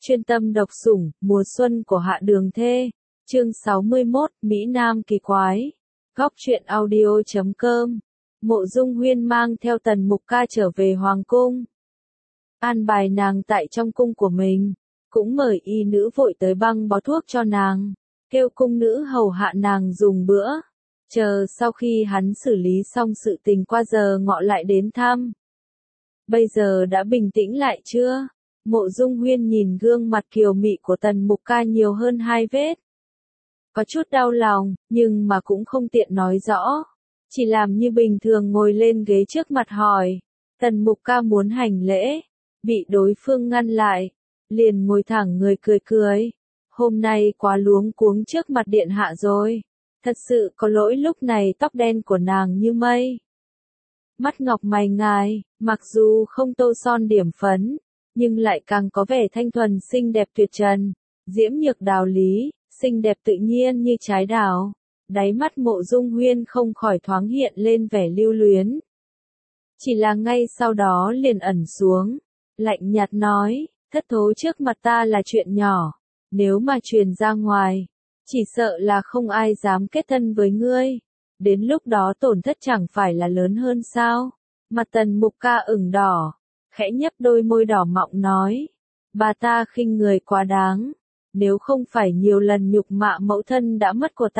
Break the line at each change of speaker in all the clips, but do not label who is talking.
Chuyên tâm độc sủng, mùa xuân của Hạ Đường Thê. Chương 61, Mỹ Nam kỳ quái. Góc truyện audio.com. Mộ Dung Huyên mang theo Tần Mục Ca trở về Hoàng cung. An bài nàng tại trong cung của mình. Cũng mời y nữ vội tới băng bó thuốc cho nàng. Kêu cung nữ hầu hạ nàng dùng bữa. Chờ sau khi hắn xử lý xong sự tình qua giờ ngọ lại đến thăm. Bây giờ đã bình tĩnh lại chưa? Mộ Dung Huyên nhìn gương mặt kiều mị của Tần Mục Ca nhiều hơn 2 vết. Có chút đau lòng, nhưng mà cũng không tiện nói rõ. Chỉ làm như bình thường ngồi lên ghế trước mặt hỏi. Tần Mục Ca muốn hành lễ. Bị đối phương ngăn lại. Liền ngồi thẳng người cười cười. Hôm nay quá luống cuống trước mặt điện hạ rồi. Thật sự có lỗi lúc này tóc đen của nàng như mây. Mắt ngọc mày ngài, mặc dù không tô son điểm phấn. Nhưng lại càng có vẻ thanh thuần xinh đẹp tuyệt trần, diễm nhược đào lý, xinh đẹp tự nhiên như trái đào. Đáy mắt Mộ Dung Huyên không khỏi thoáng hiện lên vẻ lưu luyến. Chỉ là ngay sau đó liền ẩn xuống, lạnh nhạt nói, thất thố trước mặt ta là chuyện nhỏ, nếu mà truyền ra ngoài, chỉ sợ là không ai dám kết thân với ngươi, đến lúc đó tổn thất chẳng phải là lớn hơn sao? Mặt Tần Mục Ca ửng đỏ. Khẽ nhấp đôi môi đỏ mọng nói, bà ta khinh người quá đáng, nếu không phải nhiều lần nhục mạ mẫu thân đã mất của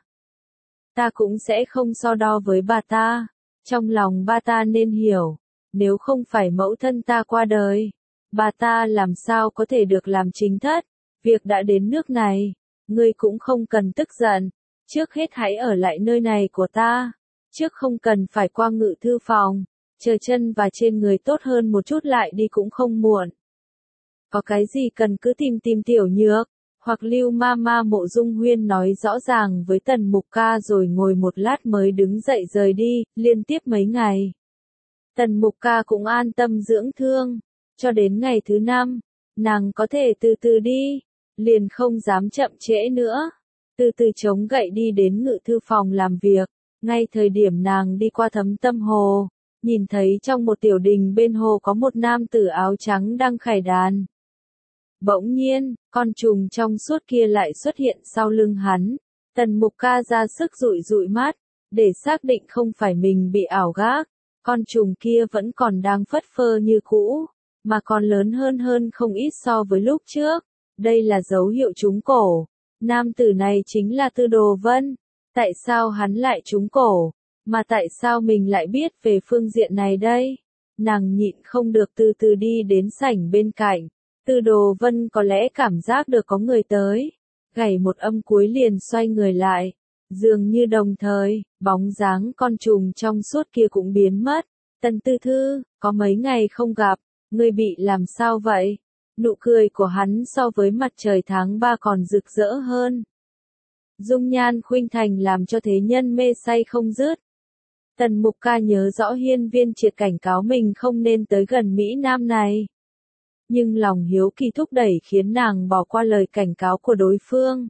ta cũng sẽ không so đo với bà ta, trong lòng bà ta nên hiểu, nếu không phải mẫu thân ta qua đời, bà ta làm sao có thể được làm chính thất, việc đã đến nước này, ngươi cũng không cần tức giận, trước hết hãy ở lại nơi này của ta, trước không cần phải qua ngự thư phòng. Chờ chân và trên người tốt hơn một chút lại đi cũng không muộn. Có cái gì cần cứ tìm tiểu nhược, hoặc Lưu Mama. Mộ Dung Huyên nói rõ ràng với Tần Mục Ca rồi ngồi một lát mới đứng dậy rời đi, liên tiếp mấy ngày. Tần Mục Ca cũng an tâm dưỡng thương, cho đến ngày thứ 5, nàng có thể từ từ đi, liền không dám chậm trễ nữa. Từ từ chống gậy đi đến ngự thư phòng làm việc, ngay thời điểm nàng đi qua Thấm Tâm Hồ. Nhìn thấy trong một tiểu đình bên hồ có một nam tử áo trắng đang khải đàn. Bỗng nhiên, con trùng trong suốt kia lại xuất hiện sau lưng hắn. Tần Mục Ca ra sức dụi mắt, để xác định không phải mình bị ảo giác. Con trùng kia vẫn còn đang phất phơ như cũ, mà còn lớn hơn không ít so với lúc trước. Đây là dấu hiệu trúng cổ. Nam tử này chính là Tư Đồ Vân. Tại sao hắn lại trúng cổ? Mà tại sao mình lại biết về phương diện này đây? Nàng nhịn không được từ từ đi đến sảnh bên cạnh. Tư Đồ Vân có lẽ cảm giác được có người tới. Gảy một âm cuối liền xoay người lại. Dường như đồng thời, bóng dáng con trùng trong suốt kia cũng biến mất. Tần Tư Thư, có mấy ngày không gặp, ngươi bị làm sao vậy? Nụ cười của hắn so với mặt trời tháng 3 còn rực rỡ hơn. Dung nhan khuynh thành làm cho thế nhân mê say không dứt. Tần Mục Ca nhớ rõ Hiên Viên Triệt cảnh cáo mình không nên tới gần Mỹ Nam này. Nhưng lòng hiếu kỳ thúc đẩy khiến nàng bỏ qua lời cảnh cáo của đối phương.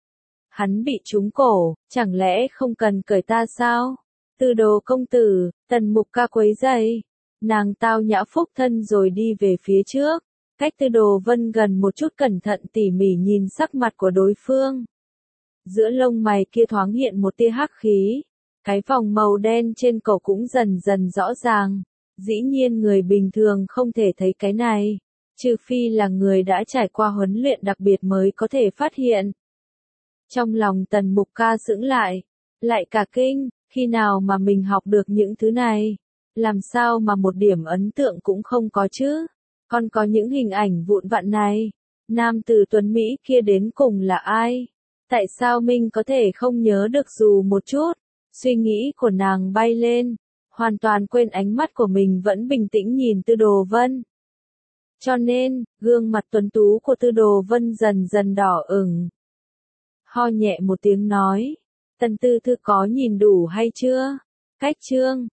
Hắn bị trúng cổ, chẳng lẽ không cần cởi ta sao? Tư Đồ công tử, Tần Mục Ca quấy rầy. Nàng tao nhã phúc thân rồi đi về phía trước. Cách Tư Đồ Vân gần một chút cẩn thận tỉ mỉ nhìn sắc mặt của đối phương. Giữa lông mày kia thoáng hiện một tia hắc khí. Cái vòng màu đen trên cổ cũng dần dần rõ ràng. Dĩ nhiên người bình thường không thể thấy cái này. Trừ phi là người đã trải qua huấn luyện đặc biệt mới có thể phát hiện. Trong lòng Tần Mục Ca sững lại cả kinh, khi nào mà mình học được những thứ này? Làm sao mà một điểm ấn tượng cũng không có chứ? Còn có những hình ảnh vụn vặt này. Nam tử tuấn Mỹ kia đến cùng là ai? Tại sao mình có thể không nhớ được dù một chút? Suy nghĩ của nàng bay lên, hoàn toàn quên ánh mắt của mình vẫn bình tĩnh nhìn Tư Đồ Vân. Cho nên, gương mặt tuấn tú của Tư Đồ Vân dần dần đỏ ửng. Ho nhẹ một tiếng nói, Tần Tư Thư có nhìn đủ hay chưa? Cách chương,